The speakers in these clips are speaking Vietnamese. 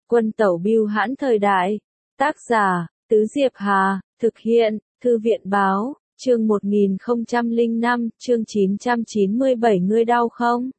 Quân tẩu bưu hãn thời đại. Tác giả, Tứ Diệp Hà, thực hiện, Thư viện báo, chương 1005, chương 997 ngươi đau không?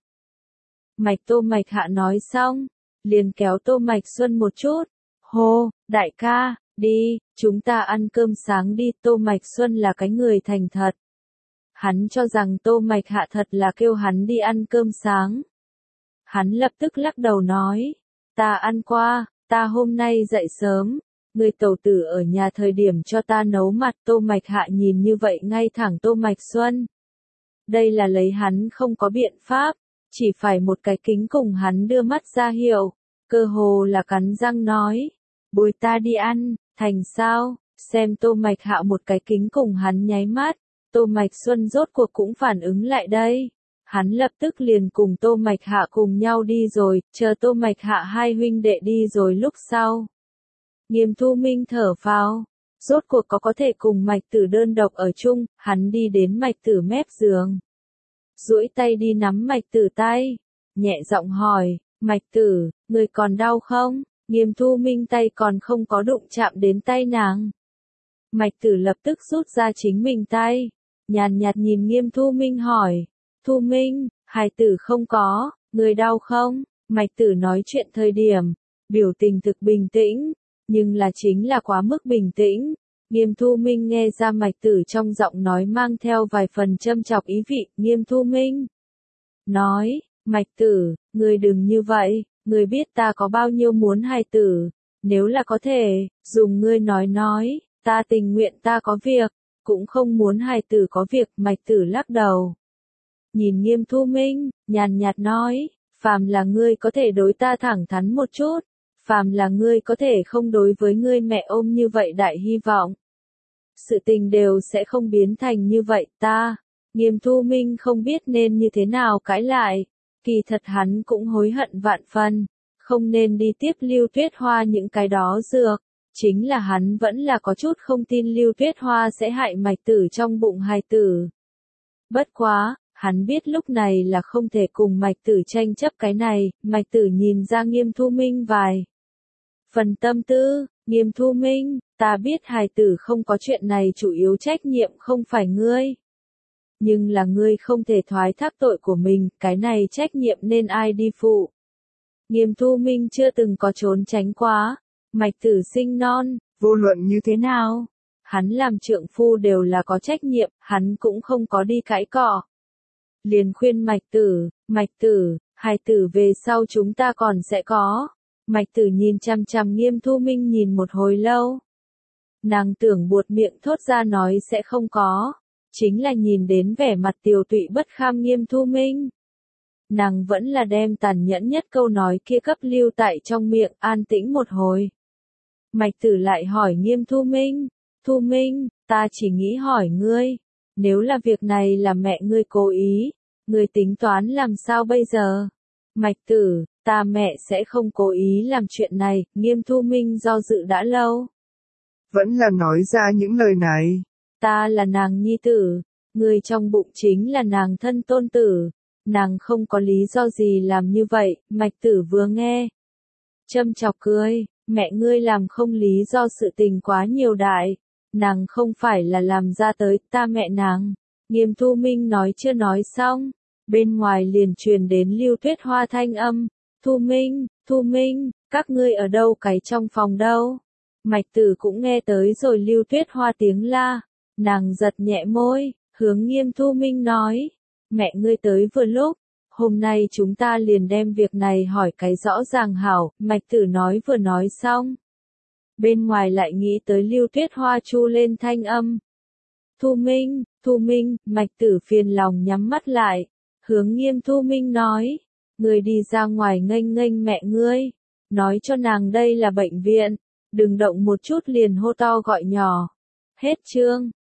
Tô Mạch Hạ nói xong, liền kéo Tô Mạch Xuân một chút. Hô, đại ca, đi, chúng ta ăn cơm sáng đi. Tô Mạch Xuân là cái người thành thật. Hắn cho rằng Tô Mạch Hạ thật là kêu hắn đi ăn cơm sáng. Hắn lập tức lắc đầu nói, ta ăn qua, ta hôm nay dậy sớm, người tẩu tử ở nhà thời điểm cho ta nấu mặt. Tô Mạch Hạ nhìn như vậy ngay thẳng Tô Mạch Xuân. Đây là lấy hắn không có biện pháp, chỉ phải một cái kính cùng hắn đưa mắt ra hiệu, cơ hồ là cắn răng nói, bồi ta đi ăn, thành sao? Xem Tô Mạch Hạ một cái kính cùng hắn nháy mắt, Tô Mạch Xuân rốt cuộc cũng phản ứng lại đây. Hắn lập tức liền cùng Tô Mạch Hạ cùng nhau đi rồi, chờ Tô Mạch Hạ hai huynh đệ đi rồi lúc sau. Nghiêm Thu Minh thở phào, rốt cuộc có thể cùng Mạch Tử đơn độc ở chung. Hắn đi đến Mạch Tử mép giường, duỗi tay đi nắm Mạch Tử tay, nhẹ giọng hỏi, Mạch Tử, người còn đau không? Nghiêm Thu Minh tay còn không có đụng chạm đến tay nàng. Mạch Tử lập tức rút ra chính mình tay, nhàn nhạt nhìn Nghiêm Thu Minh hỏi, Thu Minh, hài tử không có, người đau không? Mạch Tử nói chuyện thời điểm, biểu tình thực bình tĩnh, nhưng là chính là quá mức bình tĩnh. Nghiêm Thu Minh nghe ra Mạch Tử trong giọng nói mang theo vài phần châm chọc ý vị. Nghiêm Thu Minh nói, Mạch Tử, người đừng như vậy, người biết ta có bao nhiêu muốn hài tử, nếu là có thể, dùng ngươi nói, ta tình nguyện ta có việc, cũng không muốn hài tử có việc. Mạch Tử lắc đầu, nhìn Nghiêm Thu Minh, nhàn nhạt nói, phàm là ngươi có thể đối ta thẳng thắn một chút, phàm là ngươi có thể không đối với ngươi mẹ ôm như vậy đại hy vọng, sự tình đều sẽ không biến thành như vậy. Nghiêm Thu Minh không biết nên như thế nào cãi lại, kỳ thật hắn cũng hối hận vạn phần, không nên đi tiếp Lưu Tuyết Hoa những cái đó dược, chính là hắn vẫn là có chút không tin Lưu Tuyết Hoa sẽ hại Mạch Tử trong bụng hài tử. Bất quá, hắn biết lúc này là không thể cùng Mạch Tử tranh chấp cái này. Mạch Tử nhìn ra Nghiêm Thu Minh vài phần tâm tư. Nghiêm Thu Minh, ta biết hài tử không có chuyện này chủ yếu trách nhiệm không phải ngươi. Nhưng là ngươi không thể thoái thác tội của mình, cái này trách nhiệm nên ai đi phụ. Nghiêm Thu Minh chưa từng có trốn tránh quá. Mạch Tử sinh non, vô luận như thế nào, hắn làm trượng phu đều là có trách nhiệm, hắn cũng không có đi cãi cọ. Liền khuyên Mạch Tử, hài tử về sau chúng ta còn sẽ có. Mạch Tử nhìn chằm chằm Nghiêm Thu Minh nhìn một hồi lâu. Nàng tưởng buột miệng thốt ra nói sẽ không có, chính là nhìn đến vẻ mặt tiều tụy bất kham Nghiêm Thu Minh. Nàng vẫn là đem tàn nhẫn nhất câu nói kia cấp lưu tại trong miệng, an tĩnh một hồi. Mạch Tử lại hỏi Nghiêm Thu Minh, ta chỉ nghĩ hỏi ngươi, nếu là việc này là mẹ ngươi cố ý, ngươi tính toán làm sao bây giờ? Mạch Tử, ta mẹ sẽ không cố ý làm chuyện này. Nghiêm Thu Minh do dự đã lâu, vẫn là nói ra những lời này. Ta là nàng nhi tử, người trong bụng chính là nàng thân tôn tử, nàng không có lý do gì làm như vậy. Mạch Tử vừa nghe, châm chọc cười, mẹ ngươi làm không lý do sự tình quá nhiều đại, nàng không phải là làm ra tới, ta mẹ nàng. Nghiêm Thu Minh nói chưa nói xong, bên ngoài liền truyền đến Lưu Tuyết Hoa thanh âm, Thu Minh, các ngươi ở đâu, cái trong phòng đâu? Mạch Tử cũng nghe tới rồi Lưu Tuyết Hoa tiếng la, nàng giật nhẹ môi, hướng Nghiêm Thu Minh nói, mẹ ngươi tới vừa lúc, hôm nay chúng ta liền đem việc này hỏi cái rõ ràng hảo. Mạch Tử nói vừa nói xong, bên ngoài lại nghĩ tới Lưu Tuyết Hoa chu lên thanh âm. Thu Minh, Mạch Tử phiền lòng nhắm mắt lại, hướng Nghiêm Thu Minh nói, ngươi đi ra ngoài nghênh mẹ ngươi, nói cho nàng đây là bệnh viện, đừng động một chút liền hô to gọi nhỏ. Hết chương.